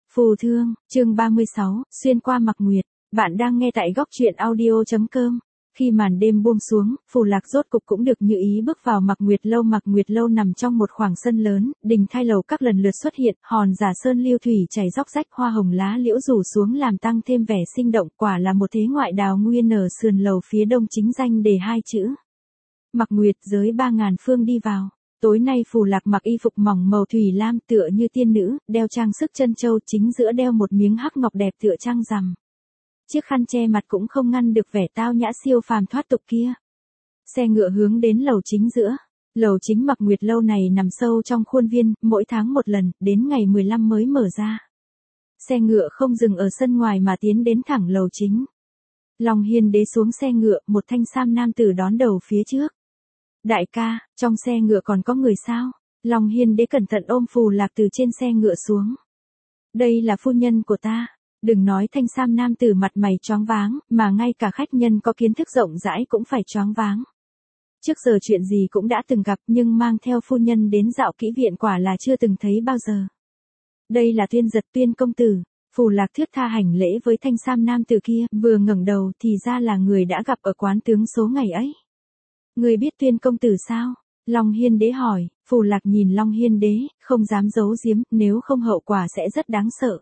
Phù thương, chương 36, xuyên qua mặc nguyệt. Bạn đang nghe tại góc truyện audio.com. Khi màn đêm buông xuống, Phù Lạc rốt cục cũng được như ý bước vào Mặc Nguyệt Lâu. Mặc Nguyệt Lâu nằm trong một khoảng sân lớn, đình thai lầu các lần lượt xuất hiện, hòn giả sơn lưu thủy chảy róc rách, hoa hồng lá liễu rủ xuống làm tăng thêm vẻ sinh động. Quả là một thế ngoại đào nguyên ở sườn lầu phía đông chính danh đề hai chữ Mặc Nguyệt, giới 3000 phương đi vào. Tối nay Phù Lạc mặc y phục mỏng màu thủy lam tựa như tiên nữ, đeo trang sức chân châu, chính giữa đeo một miếng hắc ngọc đẹp tựa trăng rằm. Chiếc khăn che mặt cũng không ngăn được vẻ tao nhã siêu phàm thoát tục kia. Xe ngựa hướng đến lầu chính giữa. Lầu chính Mặc Nguyệt Lâu này nằm sâu trong khuôn viên, mỗi tháng một lần, đến ngày 15 mới mở ra. Xe ngựa không dừng ở sân ngoài mà tiến đến thẳng lầu chính. Long Hiên Đế xuống xe ngựa, một thanh sam nam tử đón đầu phía trước. Đại ca, trong xe ngựa còn có người sao? Long Hiên Đế cẩn thận ôm Phù Lạc từ trên xe ngựa xuống. Đây là phu nhân của ta. Đừng nói thanh sam nam tử mặt mày choáng váng, mà ngay cả khách nhân có kiến thức rộng rãi cũng phải choáng váng. Trước giờ chuyện gì cũng đã từng gặp, nhưng mang theo phu nhân đến dạo kỹ viện quả là chưa từng thấy bao giờ. Đây là Tuyên Giật, Tuyên công tử. Phù Lạc thướt tha hành lễ với thanh sam nam tử kia, vừa ngẩng đầu thì ra là người đã gặp ở quán tướng số ngày ấy. Người biết Tuyên công tử sao? Long Hiên Đế hỏi. Phù Lạc nhìn Long Hiên Đế, không dám giấu giếm, nếu không hậu quả sẽ rất đáng sợ.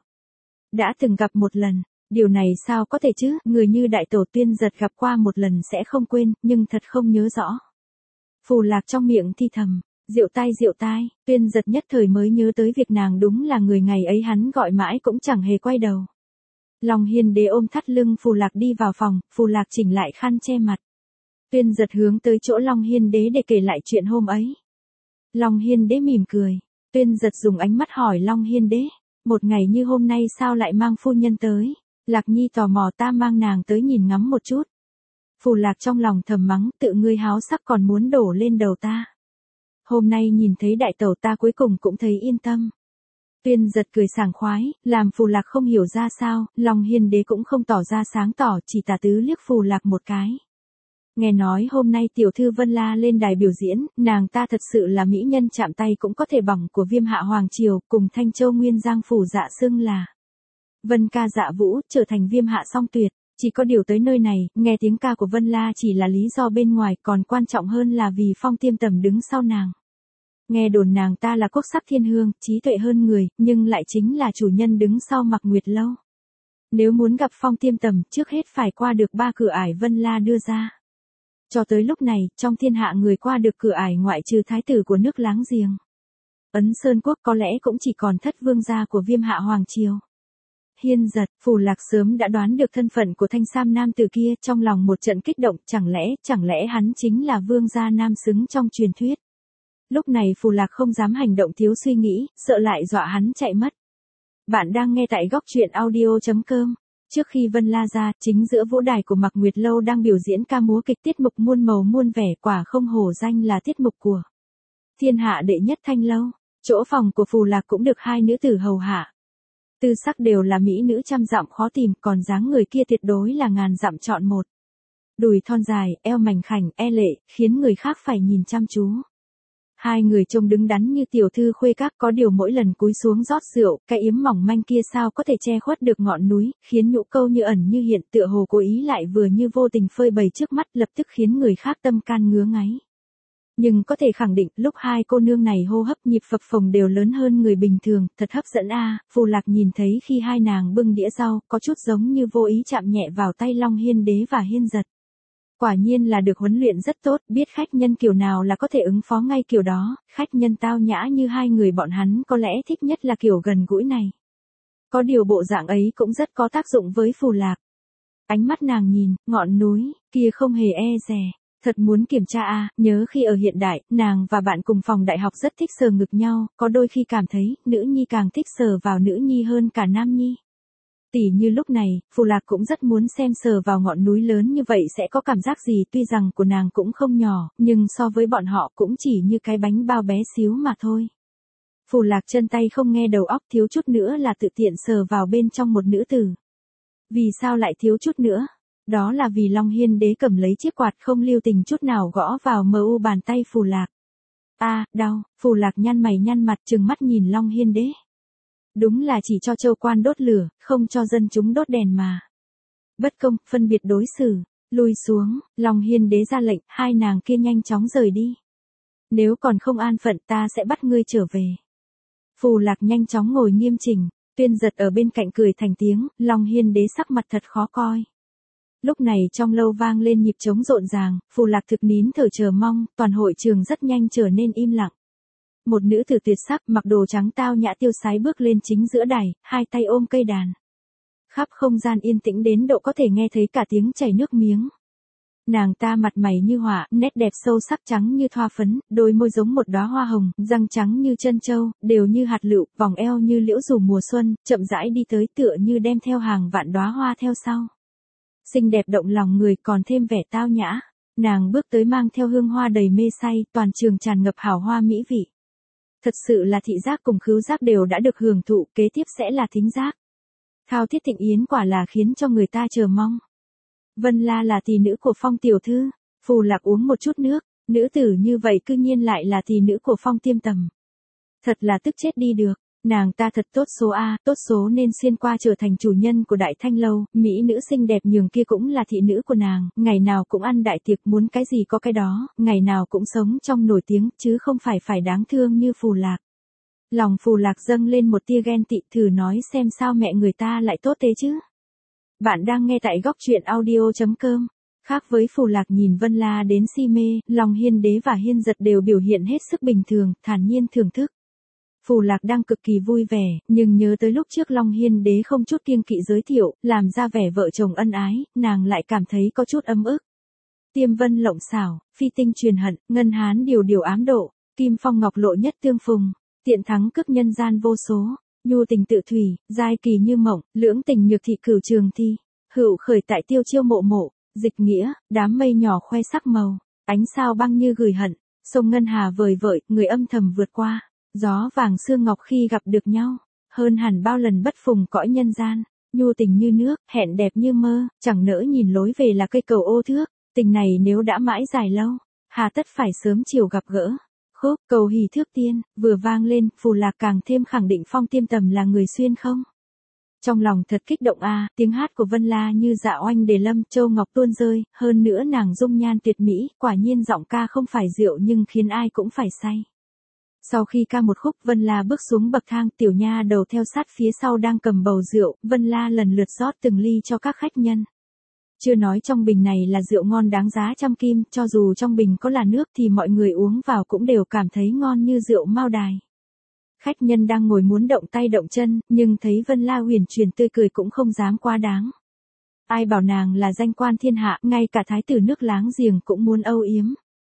Đã từng gặp một lần, điều này sao có thể chứ, người như đại tổ Tuyên Giật gặp qua một lần sẽ không quên, nhưng thật không nhớ rõ. Phù Lạc trong miệng thi thầm, Diệu tai, Tuyên Giật nhất thời mới nhớ tới việc nàng đúng là người ngày ấy hắn gọi mãi cũng chẳng hề quay đầu. Long Hiên Đế ôm thắt lưng Phù Lạc đi vào phòng, Phù Lạc chỉnh lại khăn che mặt. Tuyên Giật hướng tới chỗ Long Hiên Đế để kể lại chuyện hôm ấy. Long Hiên Đế mỉm cười. Tuyên Giật dùng ánh mắt hỏi Long Hiên Đế, một ngày như hôm nay sao lại mang phu nhân tới? Lạc Nhi tò mò, ta mang nàng tới nhìn ngắm một chút. Phù Lạc trong lòng thầm mắng, tự ngươi háo sắc còn muốn đổ lên đầu ta. Hôm nay nhìn thấy đại tẩu ta cuối cùng cũng thấy yên tâm. Tuyên Giật cười sảng khoái, làm Phù Lạc không hiểu ra sao, Long Hiên Đế cũng không tỏ ra sáng tỏ, chỉ tà tứ liếc Phù Lạc một cái. Nghe nói hôm nay tiểu thư Vân La lên đài biểu diễn, nàng ta thật sự là mỹ nhân chạm tay cũng có thể bỏng của Viêm Hạ Hoàng Triều, cùng Thanh Châu Nguyên Giang phủ dạ xưng là Vân ca dạ vũ, trở thành Viêm Hạ song tuyệt. Chỉ có điều tới nơi này, nghe tiếng ca của Vân La chỉ là lý do bên ngoài, còn quan trọng hơn là vì Phong Tiêm Tầm đứng sau nàng. Nghe đồn nàng ta là quốc sắc thiên hương, trí tuệ hơn người, nhưng lại chính là chủ nhân đứng sau Mặc Nguyệt Lâu. Nếu muốn gặp Phong Tiêm Tầm, trước hết phải qua được 3 cửa ải Vân La đưa ra. Cho tới lúc này, trong thiên hạ người qua được cửa ải ngoại trừ thái tử của nước láng giềng Ấn Sơn Quốc, có lẽ cũng chỉ còn Thất vương gia của Viêm Hạ Hoàng Triều. Hiên Giật, Phù Lạc sớm đã đoán được thân phận của thanh sam nam tử kia, trong lòng một trận kích động, chẳng lẽ hắn chính là vương gia nam xứng trong truyền thuyết. Lúc này Phù Lạc không dám hành động thiếu suy nghĩ, sợ lại dọa hắn chạy mất. Bạn đang nghe tại góc truyện audio.com. Trước khi Vân La ra, chính giữa vũ đài của Mặc Nguyệt Lâu đang biểu diễn ca múa kịch tiết mục muôn màu muôn vẻ, quả không hổ danh là tiết mục của thiên hạ đệ nhất thanh lâu. Chỗ phòng của Phù Lạc cũng được 2 nữ tử hầu hạ. Tư sắc đều là mỹ nữ trăm dặm khó tìm, còn dáng người kia tuyệt đối là ngàn dặm chọn một. Đùi thon dài, eo mảnh khảnh, lệ, khiến người khác phải nhìn chăm chú. 2 người trông đứng đắn như tiểu thư khuê các, có điều mỗi lần cúi xuống rót rượu, cái yếm mỏng manh kia sao có thể che khuất được ngọn núi, khiến nhũ câu như ẩn như hiện, tựa hồ cố ý lại vừa như vô tình phơi bày trước mắt, lập tức khiến người khác tâm can ngứa ngáy. Nhưng có thể khẳng định, lúc 2 cô nương này hô hấp nhịp phập phồng đều lớn hơn người bình thường, thật hấp dẫn a. Phù Lạc nhìn thấy khi 2 nàng bưng đĩa rau, có chút giống như vô ý chạm nhẹ vào tay Long Hiên Đế và Hiên Giật. Quả nhiên là được huấn luyện rất tốt, biết khách nhân kiểu nào là có thể ứng phó ngay kiểu đó, khách nhân tao nhã như 2 người bọn hắn có lẽ thích nhất là kiểu gần gũi này. Có điều bộ dạng ấy cũng rất có tác dụng với Phù Lạc. Ánh mắt nàng nhìn, ngọn núi kia không hề e dè. Thật muốn kiểm tra a, nhớ khi ở hiện đại, nàng và bạn cùng phòng đại học rất thích sờ ngực nhau, có đôi khi cảm thấy, nữ nhi càng thích sờ vào nữ nhi hơn cả nam nhi. Tỉ như lúc này, Phù Lạc cũng rất muốn xem sờ vào ngọn núi lớn như vậy sẽ có cảm giác gì, tuy rằng của nàng cũng không nhỏ, nhưng so với bọn họ cũng chỉ như cái bánh bao bé xíu mà thôi. Phù Lạc chân tay không nghe đầu óc, thiếu chút nữa là tự tiện sờ vào bên trong một nữ tử. Vì sao lại thiếu chút nữa? Đó là vì Long Hiên Đế cầm lấy chiếc quạt không lưu tình chút nào gõ vào mu bàn tay Phù Lạc. Đau, Phù Lạc nhăn mày nhăn mặt trừng mắt nhìn Long Hiên Đế. Đúng là chỉ cho châu quan đốt lửa, không cho dân chúng đốt đèn mà. Bất công, phân biệt đối xử, lui xuống, Long Hiên đế ra lệnh, hai nàng kia nhanh chóng rời đi. Nếu còn không an phận ta sẽ bắt ngươi trở về. Phù Lạc nhanh chóng ngồi nghiêm chỉnh, Tuyên Giật ở bên cạnh cười thành tiếng, Long Hiên đế sắc mặt thật khó coi. Lúc này trong lâu vang lên nhịp trống rộn ràng, Phù Lạc thực nín thở chờ mong, toàn hội trường rất nhanh trở nên im lặng. Một nữ tử tuyệt sắc mặc đồ trắng tao nhã tiêu sái bước lên chính giữa đài, hai tay ôm cây đàn. Khắp không gian yên tĩnh đến độ có thể nghe thấy cả tiếng chảy nước miếng. Nàng ta mặt mày như họa, nét đẹp sâu sắc trắng như thoa phấn, đôi môi giống một đóa hoa hồng, răng trắng như chân châu, đều như hạt lựu, vòng eo như liễu rủ mùa xuân, chậm rãi đi tới tựa như đem theo hàng vạn đóa hoa theo sau. Xinh đẹp động lòng người còn thêm vẻ tao nhã. Nàng bước tới mang theo hương hoa đầy mê say, toàn trường tràn ngập hào hoa mỹ vị. Thật sự là thị giác cùng khứu giác đều đã được hưởng thụ, kế tiếp sẽ là thính giác. Thao thiết thịnh yến quả là khiến cho người ta chờ mong. Vân La là tỷ nữ của Phong tiểu thư. Phù Lạc uống một chút nước, nữ tử như vậy cư nhiên lại là tỷ nữ của Phong Tiêm Tầm. Thật là tức chết đi được, nàng ta thật tốt số a, tốt số nên xuyên qua trở thành chủ nhân của Đại Thanh lâu, mỹ nữ xinh đẹp nhường kia cũng là thị nữ của nàng, ngày nào cũng ăn đại tiệc muốn cái gì có cái đó, ngày nào cũng sống trong nổi tiếng chứ không phải đáng thương như Phù Lạc. Lòng Phù Lạc dâng lên một tia ghen tị, thử nói xem sao mẹ người ta lại tốt thế chứ. Bạn đang nghe tại góc truyện audio.com. Khác với Phù Lạc nhìn Vân La đến si mê, Long Hiên đế và Hiên Giật đều biểu hiện hết sức bình thường, thản nhiên thưởng thức. Phù Lạc đang cực kỳ vui vẻ, nhưng nhớ tới lúc trước Long Hiên đế không chút kiêng kỵ giới thiệu, làm ra vẻ vợ chồng ân ái, nàng lại cảm thấy có chút ấm ức. Tiêm vân lộng xảo, phi tinh truyền hận, ngân hán điều điều ám độ, kim phong ngọc lộ nhất tương phùng, tiện thắng cước nhân gian vô số, nhu tình tự thủy, giai kỳ như mộng, lưỡng tình nhược thị cửu trường thi, hữu khởi tại tiêu chiêu mộ mộ, dịch nghĩa, đám mây nhỏ khoe sắc màu, ánh sao băng như gửi hận, sông ngân hà vời vợi, người âm thầm vượt qua. Gió vàng xương ngọc khi gặp được nhau, hơn hẳn bao lần bất phùng cõi nhân gian, nhu tình như nước, hẹn đẹp như mơ, chẳng nỡ nhìn lối về là cây cầu ô thước, tình này nếu đã mãi dài lâu, hà tất phải sớm chiều gặp gỡ. Khúc cầu hỷ thước tiên, vừa vang lên, Phù Lạc càng thêm khẳng định Phong Tiêm Tầm là người xuyên không. Trong lòng thật kích động a, tiếng hát của Vân La như dạ oanh đề lâm, châu ngọc tuôn rơi, hơn nữa nàng dung nhan tuyệt mỹ, quả nhiên giọng ca không phải rượu nhưng khiến ai cũng phải say. Sau khi ca một khúc Vân La bước xuống bậc thang, tiểu nha đầu theo sát phía sau đang cầm bầu rượu, Vân La lần lượt rót từng ly cho các khách nhân. Chưa nói trong bình này là rượu ngon đáng giá trăm kim, cho dù trong bình có là nước thì mọi người uống vào cũng đều cảm thấy ngon như rượu Mao Đài. Khách nhân đang ngồi muốn động tay động chân, nhưng thấy Vân La uyển chuyển tươi cười cũng không dám quá đáng. Ai bảo nàng là danh quan thiên hạ, ngay cả thái tử nước láng giềng cũng muốn âu yếm.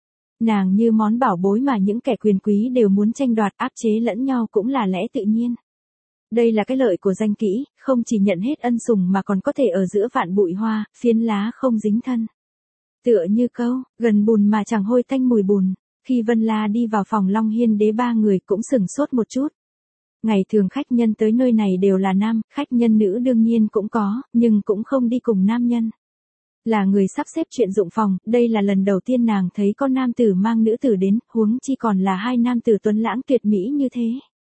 Nàng như món bảo bối mà những kẻ quyền quý đều muốn tranh đoạt, áp chế lẫn nhau cũng là lẽ tự nhiên. Đây là cái lợi của danh kỹ, không chỉ nhận hết ân sủng mà còn có thể ở giữa vạn bụi hoa, phiến lá không dính thân. Tựa như câu, gần bùn mà chẳng hôi tanh mùi bùn. Khi Vân La đi vào phòng Long Hiên đế ba người cũng sửng sốt một chút. Ngày thường khách nhân tới nơi này đều là nam, khách nhân nữ đương nhiên cũng có, nhưng cũng không đi cùng nam nhân. Là người sắp xếp chuyện dụng phòng, đây là lần đầu tiên nàng thấy con nam tử mang nữ tử đến, huống chi còn là hai nam tử tuấn lãng tuyệt mỹ như thế.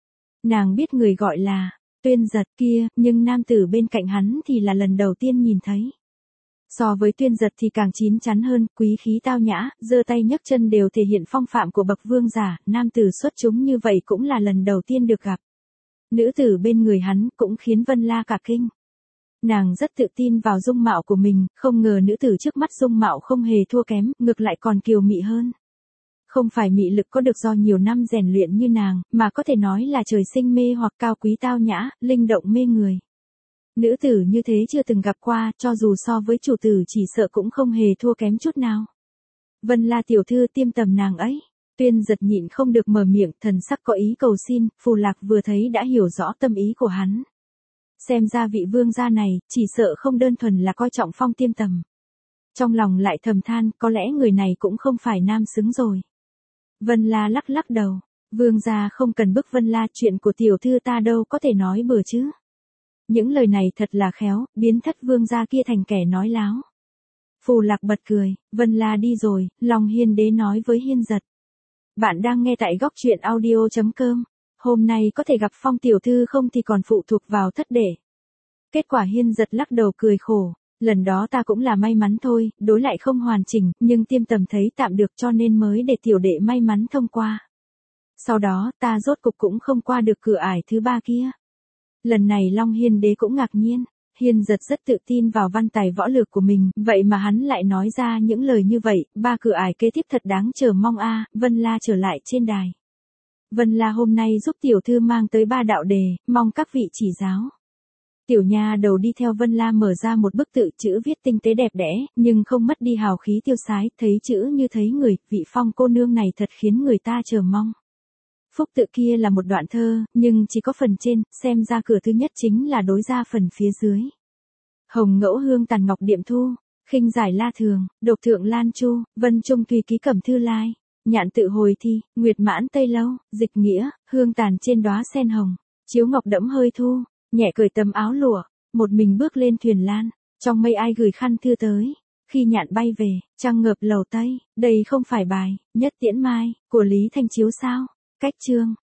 Nàng biết người gọi là Tuyên Giật kia, nhưng nam tử bên cạnh hắn thì là lần đầu tiên nhìn thấy. So với Tuyên Giật thì càng chín chắn hơn, quý khí tao nhã, giơ tay nhấc chân đều thể hiện phong phạm của bậc vương giả, nam tử xuất chúng như vậy cũng là lần đầu tiên được gặp. Nữ tử bên người hắn cũng khiến Vân La cả kinh. Nàng rất tự tin vào dung mạo của mình, không ngờ nữ tử trước mắt dung mạo không hề thua kém, ngược lại còn kiều mị hơn. Không phải mị lực có được do nhiều năm rèn luyện như nàng, mà có thể nói là trời sinh mê hoặc cao quý tao nhã, linh động mê người. Nữ tử như thế chưa từng gặp qua, cho dù so với chủ tử chỉ sợ cũng không hề thua kém chút nào. Vân La tiểu thư Tiêm Tầm nàng ấy. Tuyên Giật nhịn không được mở miệng, thần sắc có ý cầu xin, Phù Lạc vừa thấy đã hiểu rõ tâm ý của hắn. Xem ra vị vương gia này, chỉ sợ không đơn thuần là coi trọng Phong Tiêm Tầm. Trong lòng lại thầm than, có lẽ người này cũng không phải nam xứng rồi. Vân La lắc lắc đầu, vương gia không cần bức Vân La, chuyện của tiểu thư ta đâu có thể nói bừa chứ. Những lời này thật là khéo, biến thất vương gia kia thành kẻ nói láo. Phù Lạc bật cười, Vân La đi rồi, Long Hiên đế nói với Hiên Giật. Bạn đang nghe tại góc truyện audio.com. Hôm nay có thể gặp Phong tiểu thư không thì còn phụ thuộc vào thất đệ. Kết quả Hiên giật lắc đầu cười khổ. Lần đó ta cũng là may mắn thôi, đối lại không hoàn chỉnh, nhưng tiêm tầm thấy tạm được cho nên mới để tiểu đệ may mắn thông qua. Sau đó ta rốt cục cũng không qua được cửa ải thứ 3 kia. Lần này Long Hiên đế cũng ngạc nhiên. Hiên giật rất tự tin vào văn tài võ lược của mình, vậy mà hắn lại nói ra những lời như vậy, 3 cửa ải kế tiếp thật đáng chờ mong a. Vân La trở lại trên đài. Vân La hôm nay giúp tiểu thư mang tới 3 đạo đề, mong các vị chỉ giáo. Tiểu nha đầu đi theo Vân La mở ra một bức tự chữ viết tinh tế đẹp đẽ, nhưng không mất đi hào khí tiêu sái, thấy chữ như thấy người, vị Phong cô nương này thật khiến người ta chờ mong. Phúc tự kia là một đoạn thơ, nhưng chỉ có phần trên, xem ra cửa thứ nhất chính là đối ra phần phía dưới. Hồng ngẫu hương tàn ngọc điệm thu, khinh giải la thường, độc thượng lan chu, vân trung tùy ký cẩm thư lai, nhạn tự hồi thi, nguyệt mãn tây lâu, dịch nghĩa, hương tàn trên đóa sen hồng, chiếu ngọc đẫm hơi thu, nhẹ cởi tấm áo lụa, một mình bước lên thuyền lan, trong mây ai gửi khăn thư tới. Khi nhạn bay về, trăng ngợp lầu tây, đây không phải bài, nhất tiễn mai, của Lý Thanh Chiếu sao? Cách chương